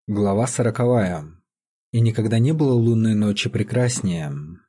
Глава 40. И никогда не было лунной ночи прекраснее.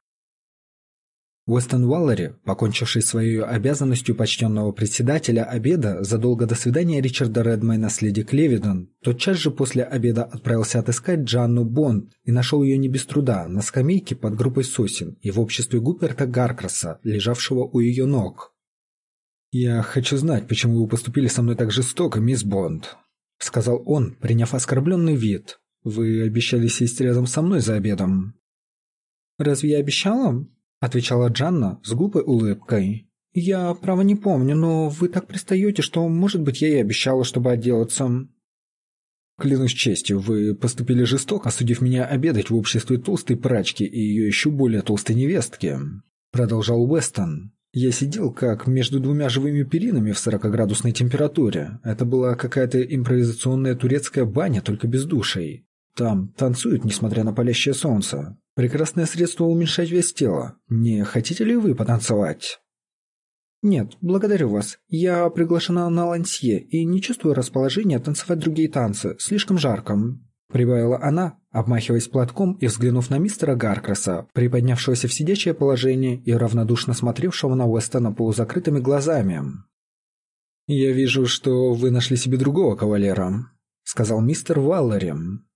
Уэстон Уаллери, покончивший своей обязанностью почтенного председателя обеда задолго до свидания Ричарда Редмейна с леди Клевидон, тотчас же после обеда отправился отыскать Джанну Бонд и нашел ее не без труда на скамейке под группой сосен и в обществе Гуперта Гаркраса, лежавшего у ее ног. «Я хочу знать, почему вы поступили со мной так жестоко, мисс Бонд», — сказал он, приняв оскорбленный вид. «Вы обещали сесть рядом со мной за обедом». «Разве я обещала?» — отвечала Джанна с глупой улыбкой. «Я, право, не помню, но вы так пристаете, что, может быть, я и обещала, чтобы отделаться». «Клянусь честью, вы поступили жестоко, осудив меня обедать в обществе толстой прачки и ее еще более толстой невестки», — продолжал Уэстон. «Я сидел как между двумя живыми перинами в 40-градусной температуре. Это была какая-то импровизационная турецкая баня, только без душей. Там танцуют, несмотря на палящее солнце. Прекрасное средство уменьшать вес тела. Не хотите ли вы потанцевать?» «Нет, благодарю вас. Я приглашена на лансье и не чувствую расположения танцевать другие танцы. Слишком жарко», — прибавила она, обмахиваясь платком и взглянув на мистера Гаркраса, приподнявшегося в сидячее положение и равнодушно смотревшего на Уэстона полузакрытыми глазами. «Я вижу, что вы нашли себе другого кавалера», — сказал мистер Уаллери.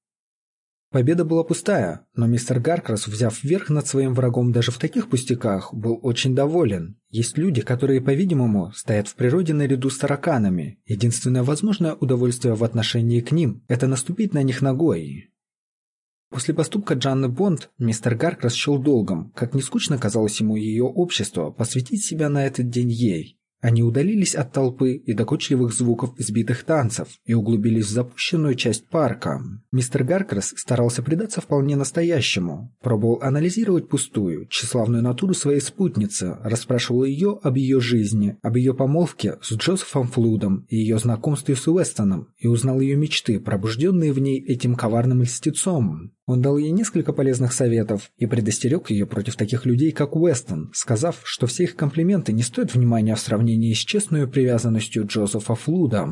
Победа была пустая, но мистер Гаркрас, взяв верх над своим врагом даже в таких пустяках, был очень доволен. Есть люди, которые, по-видимому, стоят в природе наряду с тараканами. Единственное возможное удовольствие в отношении к ним – это наступить на них ногой. После поступка Джанны Бонд мистер Гаркрас счел долгом, как не скучно казалось ему ее общество, посвятить себя на этот день ей. Они удалились от толпы и докучливых звуков избитых танцев и углубились в запущенную часть парка. Мистер Гаркрас старался предаться вполне настоящему, пробовал анализировать пустую, тщеславную натуру своей спутницы, расспрашивал ее об ее жизни, об ее помолвке с Джозефом Флудом и ее знакомстве с Уэстоном, и узнал ее мечты, пробужденные в ней этим коварным льстецом. Он дал ей несколько полезных советов и предостерег ее против таких людей, как Уэстон, сказав, что все их комплименты не стоят внимания в сравнении с честной привязанностью Джозефа Флуда.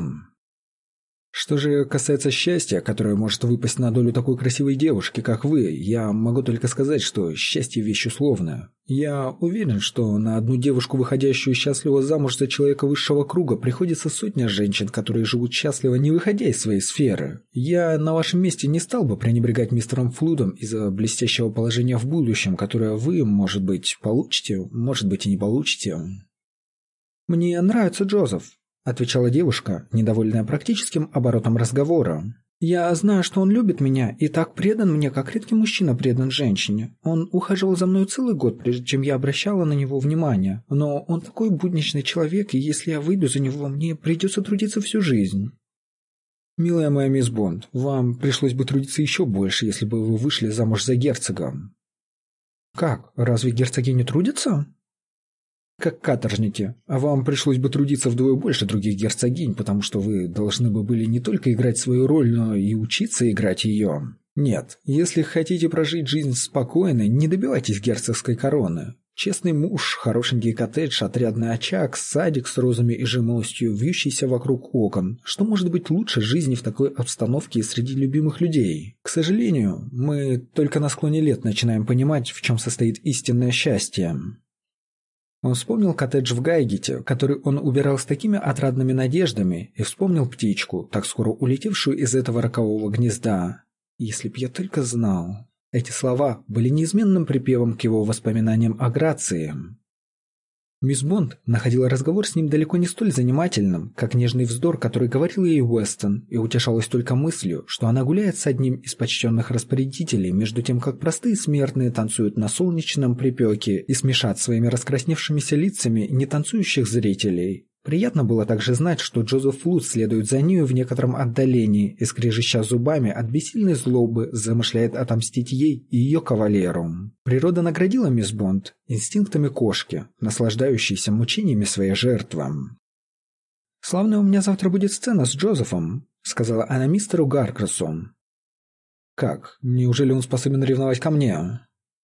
«Что же касается счастья, которое может выпасть на долю такой красивой девушки, как вы, я могу только сказать, что счастье – вещь условная. Я уверен, что на одну девушку, выходящую счастливо замуж за человека высшего круга, приходится сотня женщин, которые живут счастливо, не выходя из своей сферы. Я на вашем месте не стал бы пренебрегать мистером Флудом из-за блестящего положения в будущем, которое вы, может быть, получите, может быть, и не получите». «Мне нравится Джозеф», — отвечала девушка, недовольная практическим оборотом разговора. «Я знаю, что он любит меня и так предан мне, как редкий мужчина предан женщине. Он ухаживал за мной целый год, прежде чем я обращала на него внимание. Но он такой будничный человек, и если я выйду за него, мне придется трудиться всю жизнь». «Милая моя мисс Бонд, вам пришлось бы трудиться еще больше, если бы вы вышли замуж за герцога». «Как? Разве герцоги не трудятся?» «Как каторжники, а вам пришлось бы трудиться вдвое больше других герцогинь, потому что вы должны бы были не только играть свою роль, но и учиться играть ее. Нет, если хотите прожить жизнь спокойно, не добивайтесь герцогской короны. Честный муж, хорошенький коттедж, отрядный очаг, садик с розами и жимолостью, вьющийся вокруг окон. Что может быть лучше жизни в такой обстановке среди любимых людей? К сожалению, мы только на склоне лет начинаем понимать, в чем состоит истинное счастье». Он вспомнил коттедж в Гайгете, который он убирал с такими отрадными надеждами, и вспомнил птичку, так скоро улетевшую из этого рокового гнезда. «Если б я только знал». Эти слова были неизменным припевом к его воспоминаниям о Грации. Мисс Бонд находила разговор с ним далеко не столь занимательным, как нежный вздор, который говорил ей Уэстон, и утешалась только мыслью, что она гуляет с одним из почтенных распорядителей, между тем как простые смертные танцуют на солнечном припеке и смешат своими раскрасневшимися лицами нетанцующих зрителей. Приятно было также знать, что Джозеф Флуд следует за нею в некотором отдалении и, скрежеща зубами от бессильной злобы, замышляет отомстить ей и ее кавалеру. Природа наградила мисс Бонд инстинктами кошки, наслаждающейся мучениями своей жертвы. «Славная у меня завтра будет сцена с Джозефом», — сказала она мистеру Гаркрасу. «Как? Неужели он способен ревновать ко мне?»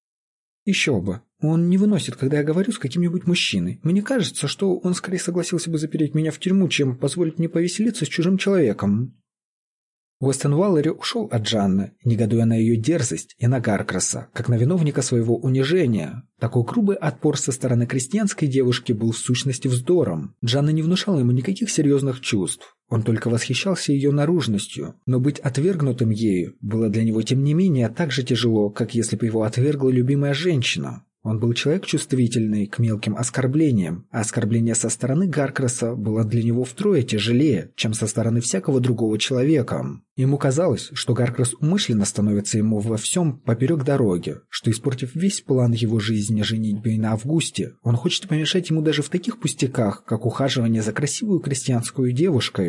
«Еще бы. Он не выносит, когда я говорю с каким-нибудь мужчиной. Мне кажется, что он скорее согласился бы запереть меня в тюрьму, чем позволить мне повеселиться с чужим человеком». Уэстон Валлери ушел от Джанны, негодуя на ее дерзость и на Гаркраса, как на виновника своего унижения. Такой грубый отпор со стороны крестьянской девушки был в сущности вздором. Джанна не внушала ему никаких серьезных чувств. Он только восхищался ее наружностью, но быть отвергнутым ею было для него тем не менее так же тяжело, как если бы его отвергла любимая женщина. Он был человек чувствительный к мелким оскорблениям, а оскорбление со стороны Гаркраса было для него втрое тяжелее, чем со стороны всякого другого человека. Ему казалось, что Гаркрас умышленно становится ему во всем поперек дороги, что, испортив весь план его жизни женитьбой на Августе, он хочет помешать ему даже в таких пустяках, как ухаживание за красивую крестьянскую девушкой.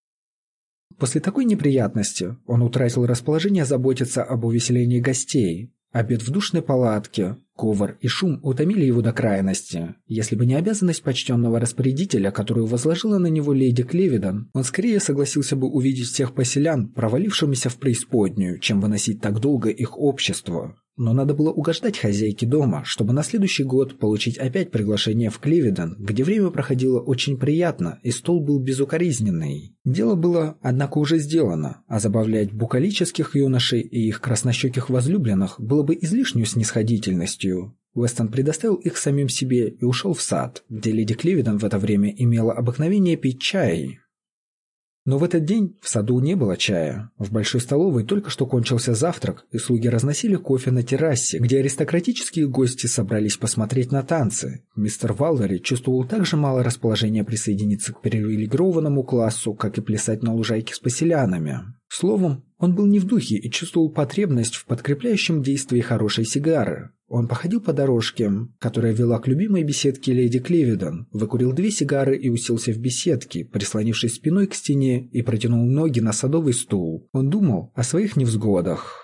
После такой неприятности он утратил расположение заботиться об увеселении гостей. Обед в душной палатке, говор и шум утомили его до крайности. Если бы не обязанность почтенного распорядителя, которую возложила на него леди Клевидон, он скорее согласился бы увидеть всех поселян, провалившимися в преисподнюю, чем выносить так долго их общество. Но надо было угождать хозяйке дома, чтобы на следующий год получить опять приглашение в Клевидон, где время проходило очень приятно и стол был безукоризненный. Дело было, однако, уже сделано, а забавлять букалических юношей и их краснощеких возлюбленных было бы излишнюю снисходительностью. Уэстон предоставил их самим себе и ушел в сад, где леди Клевидон в это время имела обыкновение пить чай. Но в этот день в саду не было чая. В большой столовой только что кончился завтрак, и слуги разносили кофе на террасе, где аристократические гости собрались посмотреть на танцы. Мистер Валлери чувствовал так же мало расположения присоединиться к привилегированному классу, как и плясать на лужайке с поселянами. Словом, он был не в духе и чувствовал потребность в подкрепляющем действии хорошей сигары. Он походил по дорожке, которая вела к любимой беседке леди Клевидон, выкурил 2 сигары и уселся в беседке, прислонившись спиной к стене и протянул ноги на садовый стул. Он думал о своих невзгодах.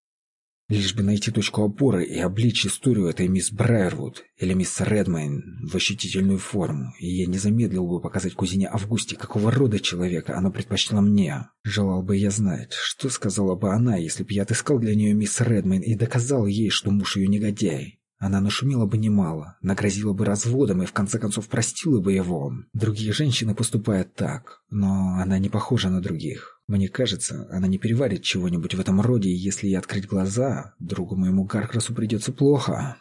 Лишь бы найти точку опоры и обличь историю этой мисс Брайервуд или мисс Редмейн в ощутительную форму, и я не замедлил бы показать кузине Августе, какого рода человека она предпочла мне. Желал бы я знать, что сказала бы она, если бы я отыскал для нее мисс Редмейн и доказал ей, что муж ее негодяй. Она нашумела бы немало, нагрозила бы разводом и в конце концов простила бы его. Другие женщины поступают так, но она не похожа на других. Мне кажется, она не переварит чего-нибудь в этом роде, и если ей открыть глаза, другу моему Гаркрасу придется плохо.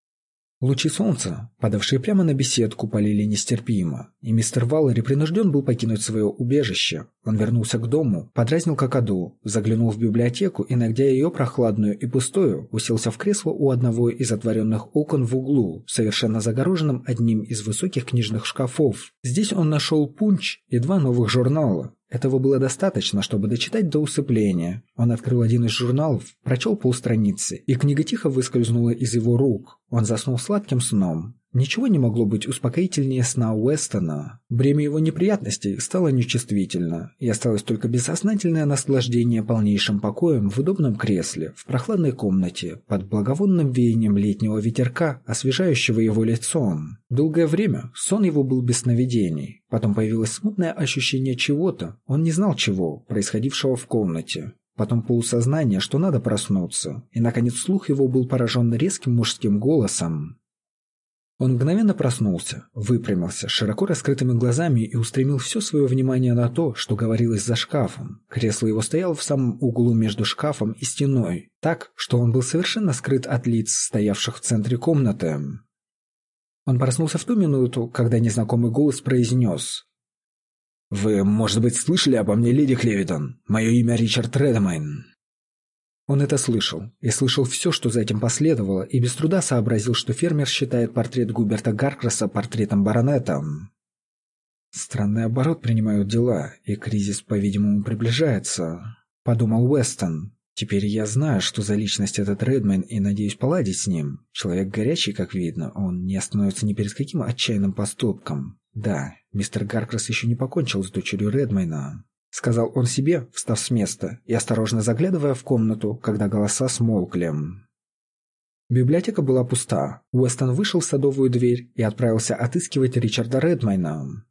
Лучи солнца, падавшие прямо на беседку, палили нестерпимо, и мистер Валлери принужден был покинуть свое убежище. Он вернулся к дому, подразнил какаду, заглянул в библиотеку и, найдя ее прохладную и пустую, уселся в кресло у одного из отворенных окон в углу, совершенно загороженным одним из высоких книжных шкафов. Здесь он нашел пунч и 2 новых журнала. Этого было достаточно, чтобы дочитать до усыпления. Он открыл один из журналов, прочел полстраницы, и книга тихо выскользнула из его рук. Он заснул сладким сном. Ничего не могло быть успокоительнее сна Уэстона. Бремя его неприятностей стало нечувствительно, и осталось только бессознательное наслаждение полнейшим покоем в удобном кресле, в прохладной комнате, под благовонным веянием летнего ветерка, освежающего его лицом. Долгое время сон его был без сновидений. Потом появилось смутное ощущение чего-то, он не знал чего, происходившего в комнате. Потом полусознание, что надо проснуться, и, наконец, слух его был поражен резким мужским голосом. Он мгновенно проснулся, выпрямился широко раскрытыми глазами и устремил все свое внимание на то, что говорилось за шкафом. Кресло его стояло в самом углу между шкафом и стеной, так, что он был совершенно скрыт от лиц, стоявших в центре комнаты. Он проснулся в ту минуту, когда незнакомый голос произнес: «Вы, может быть, слышали обо мне, леди Клевидон? Мое имя Ричард Редмейн». Он это слышал, и слышал все, что за этим последовало, и без труда сообразил, что фермер считает портрет Губерта Гаркраса портретом баронета. «Странный оборот принимают дела, и кризис, по-видимому, приближается», — подумал Уэстон. «Теперь я знаю, что за личность этот Редмейн, и надеюсь поладить с ним. Человек горячий, как видно, он не остановится ни перед каким отчаянным поступком. Да, мистер Гаркрас еще не покончил с дочерью Редмейна», — сказал он себе, встав с места и осторожно заглядывая в комнату, когда голоса смолкли. Библиотека была пуста. Уэстон вышел в садовую дверь и отправился отыскивать Ричарда Редмейна.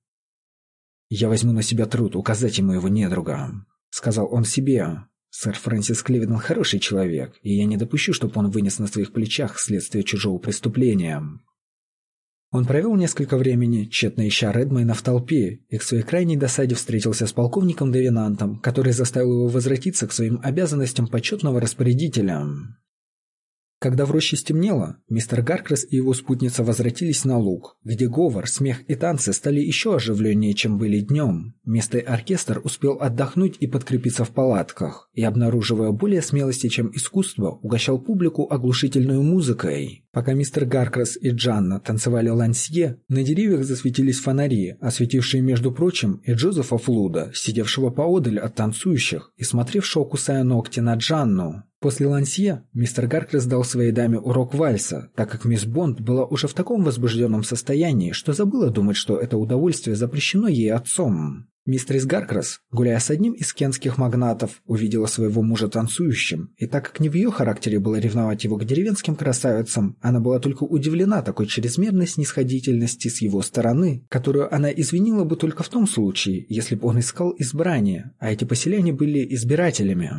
«Я возьму на себя труд указать ему его недруга», — сказал он себе. «Сэр Фрэнсис Клевидон хороший человек, и я не допущу, чтобы он вынес на своих плечах следствие чужого преступления». Он провел несколько времени, тщетно ища Редмейна в толпе, и к своей крайней досаде встретился с полковником Девинантом, который заставил его возвратиться к своим обязанностям почетного распорядителя. Когда в роще стемнело, мистер Гаркрас и его спутница возвратились на луг, где говор, смех и танцы стали еще оживленнее, чем были днем. Местный оркестр успел отдохнуть и подкрепиться в палатках, и, обнаруживая более смелости, чем искусство, угощал публику оглушительной музыкой. Пока мистер Гаркрас и Джанна танцевали лансье, на деревьях засветились фонари, осветившие, между прочим, и Джозефа Флуда, сидевшего поодаль от танцующих и смотревшего, кусая ногти, на Джанну. После лансье мистер Гаркрас дал своей даме урок вальса, так как мисс Бонд была уже в таком возбужденном состоянии, что забыла думать, что это удовольствие запрещено ей отцом. Мистерис Гаркрас, гуляя с одним из кентских магнатов, увидела своего мужа танцующим, и так как не в ее характере было ревновать его к деревенским красавицам, она была только удивлена такой чрезмерной снисходительности с его стороны, которую она извинила бы только в том случае, если бы он искал избрание, а эти поселяне были избирателями.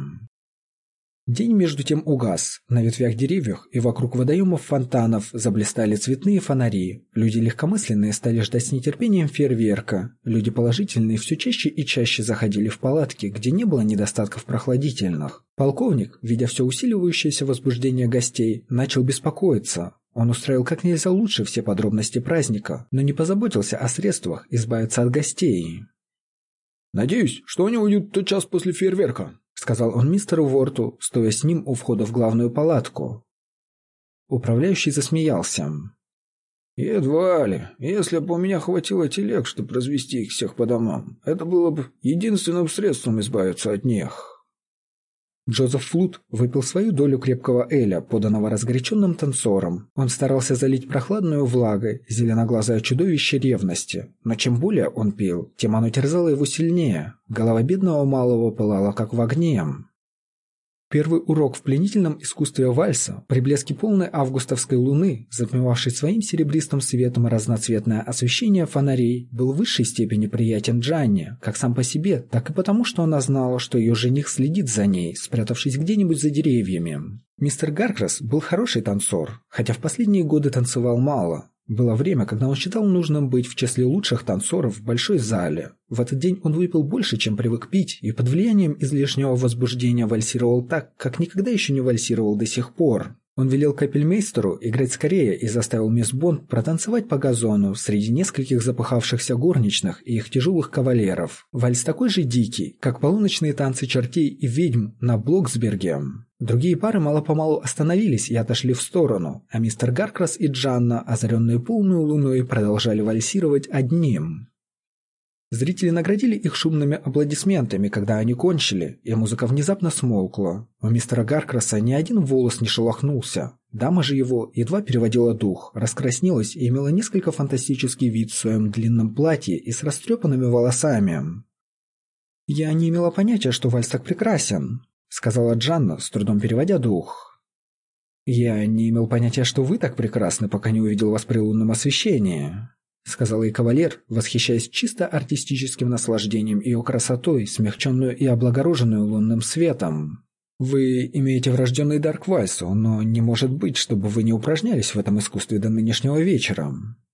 День между тем угас. На ветвях деревьев и вокруг водоемов фонтанов заблистали цветные фонари. Люди легкомысленные стали ждать с нетерпением фейерверка. Люди положительные все чаще и чаще заходили в палатки, где не было недостатков прохладительных. Полковник, видя все усиливающееся возбуждение гостей, начал беспокоиться. Он устроил как нельзя лучше все подробности праздника, но не позаботился о средствах избавиться от гостей. «Надеюсь, что они уйдут тотчас после фейерверка», — сказал он мистеру Ворту, стоя с ним у входа в главную палатку. Управляющий засмеялся. «Едва ли. Если бы у меня хватило телег, чтобы развести их всех по домам, это было бы единственным средством избавиться от них». Джозеф Флуд выпил свою долю крепкого эля, поданного разгоряченным танцором. Он старался залить прохладную влагой зеленоглазое чудовище ревности, но чем более он пил, тем оно терзало его сильнее. Голова бедного малого пылала, как в огне. Первый урок в пленительном искусстве вальса, при блеске полной августовской луны, затмевавшей своим серебристым светом разноцветное освещение фонарей, был в высшей степени приятен Джанне, как сам по себе, так и потому, что она знала, что ее жених следит за ней, спрятавшись где-нибудь за деревьями. Мистер Гаркрас был хороший танцор, хотя в последние годы танцевал мало. Было время, когда он считал нужным быть в числе лучших танцоров в большой зале. В этот день он выпил больше, чем привык пить, и под влиянием излишнего возбуждения вальсировал так, как никогда еще не вальсировал до сих пор. Он велел капельмейстеру играть скорее и заставил мисс Бонд протанцевать по газону среди нескольких запыхавшихся горничных и их тяжелых кавалеров. Вальс такой же дикий, как полуночные танцы чертей и ведьм на Блоксберге. Другие пары мало-помалу остановились и отошли в сторону, а мистер Гаркрас и Джанна, озаренные полной луной, продолжали вальсировать одним. Зрители наградили их шумными аплодисментами, когда они кончили, и музыка внезапно смолкла. У мистера Гаркраса ни один волос не шелохнулся. Дама же его едва переводила дух, раскраснелась и имела несколько фантастический вид в своем длинном платье и с растрепанными волосами. «Я не имела понятия, что вальс так прекрасен», — сказала Джанна, с трудом переводя дух. «Я не имел понятия, что вы так прекрасны, пока не увидел вас при лунном освещении», — сказал ей кавалер, восхищаясь чисто артистическим наслаждением ее красотой, смягченную и облагороженную лунным светом. «Вы имеете врожденный дар к вальсу, но не может быть, чтобы вы не упражнялись в этом искусстве до нынешнего вечера».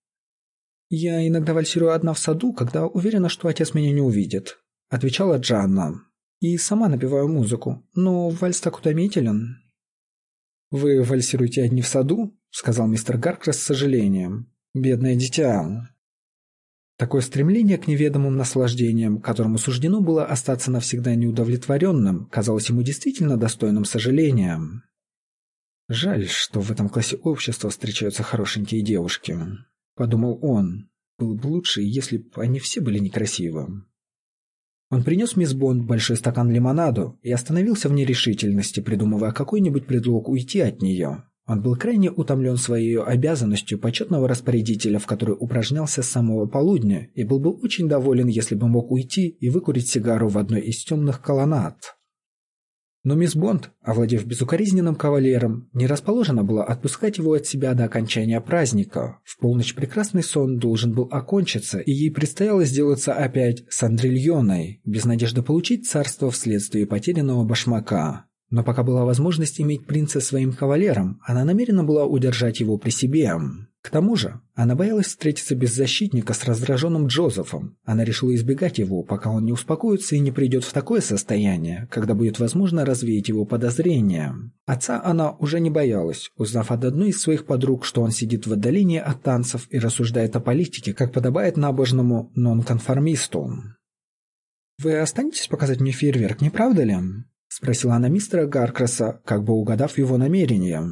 «Я иногда вальсирую одна в саду, когда уверена, что отец меня не увидит», — отвечала Джанна. «И сама напеваю музыку, но вальс так утомителен». «Вы вальсируете одни в саду?» — сказал мистер Гаркрас с сожалением. «Бедное дитя». Такое стремление к неведомым наслаждениям, которому суждено было остаться навсегда неудовлетворенным, казалось ему действительно достойным сожаления. «Жаль, что в этом классе общества встречаются хорошенькие девушки», — подумал он. «Было бы лучше, если бы они все были некрасивы». Он принес мисс Бонд большой стакан лимонаду и остановился в нерешительности, придумывая какой-нибудь предлог уйти от нее. Он был крайне утомлен своей обязанностью почетного распорядителя, в которой упражнялся с самого полудня, и был бы очень доволен, если бы мог уйти и выкурить сигару в одной из темных колоннад. Но мисс Бонд, овладев безукоризненным кавалером, не расположена была отпускать его от себя до окончания праздника. В полночь прекрасный сон должен был окончиться, и ей предстояло сделаться опять Сандрильоной, без надежды получить царство вследствие потерянного башмака. Но пока была возможность иметь принца своим кавалером, она намерена была удержать его при себе. К тому же, она боялась встретиться без защитника с раздраженным Джозефом. Она решила избегать его, пока он не успокоится и не придет в такое состояние, когда будет возможно развеять его подозрения. Отца она уже не боялась, узнав от одной из своих подруг, что он сидит в отдалении от танцев и рассуждает о политике, как подобает набожному нонконформисту. «Вы останетесь показать мне фейерверк, не правда ли?» – спросила она мистера Гаркраса, как бы угадав его намерения.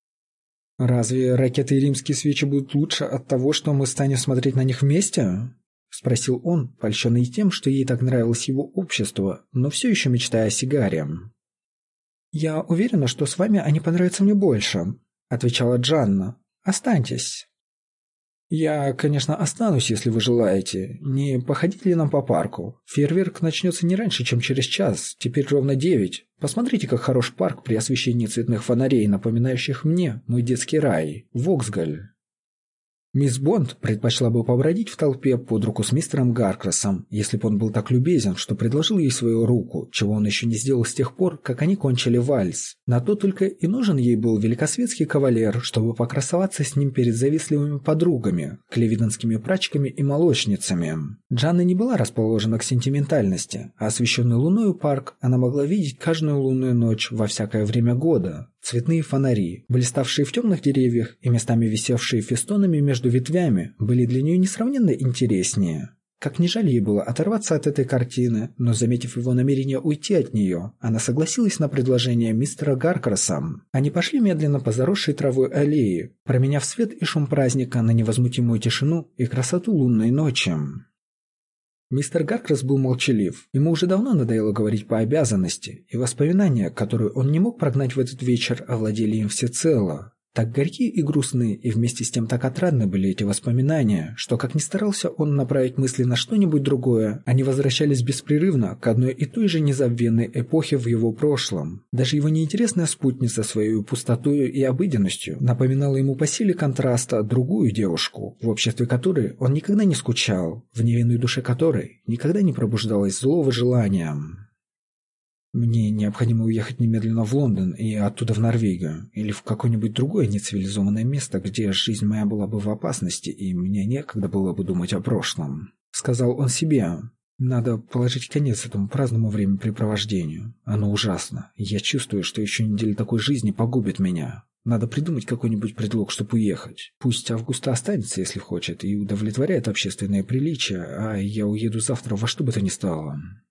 «Разве ракеты и римские свечи будут лучше от того, что мы станем смотреть на них вместе?» — спросил он, польщенный тем, что ей так нравилось его общество, но все еще мечтая о сигаре. «Я уверена, что с вами они понравятся мне больше», — отвечала Джанна. «Останьтесь». «Я, конечно, останусь, если вы желаете. Не походить ли нам по парку? Фейерверк начнется не раньше, чем через час. Теперь ровно 9. Посмотрите, как хорош парк при освещении цветных фонарей, напоминающих мне мой детский рай, Воксгаль». Мисс Бонд предпочла бы побродить в толпе под руку с мистером Гаркрасом, если бы он был так любезен, что предложил ей свою руку, чего он еще не сделал с тех пор, как они кончили вальс. На то только и нужен ей был великосветский кавалер, чтобы покрасоваться с ним перед завистливыми подругами, клевидонскими прачками и молочницами. Джанна не была расположена к сентиментальности, а освещенный луною парк она могла видеть каждую лунную ночь во всякое время года. Цветные фонари, блиставшие в темных деревьях и местами висевшие фестонами между ветвями, были для нее несравненно интереснее. Как ни жаль ей было оторваться от этой картины, но, заметив его намерение уйти от нее, она согласилась на предложение мистера Гаркраса. Они пошли медленно по заросшей травой аллее, променяв свет и шум праздника на невозмутимую тишину и красоту лунной ночи. Мистер Гаркрас был молчалив, ему уже давно надоело говорить по обязанности, и воспоминания, которые он не мог прогнать в этот вечер, овладели им всецело. Так горькие и грустные, и вместе с тем так отрадны были эти воспоминания, что, как ни старался он направить мысли на что-нибудь другое, они возвращались беспрерывно к одной и той же незабвенной эпохе в его прошлом. Даже его неинтересная спутница своей пустотою и обыденностью напоминала ему по силе контраста другую девушку, в обществе которой он никогда не скучал, в невинной душе которой никогда не пробуждалось злого желания. «Мне необходимо уехать немедленно в Лондон и оттуда в Норвегию, или в какое-нибудь другое нецивилизованное место, где жизнь моя была бы в опасности, и мне некогда было бы думать о прошлом», — сказал он себе. «Надо положить конец этому праздному времяпрепровождению. Оно ужасно. Я чувствую, что еще неделя такой жизни погубит меня. Надо придумать какой-нибудь предлог, чтобы уехать. Пусть Августа останется, если хочет, и удовлетворяет общественное приличие, а я уеду завтра во что бы то ни стало».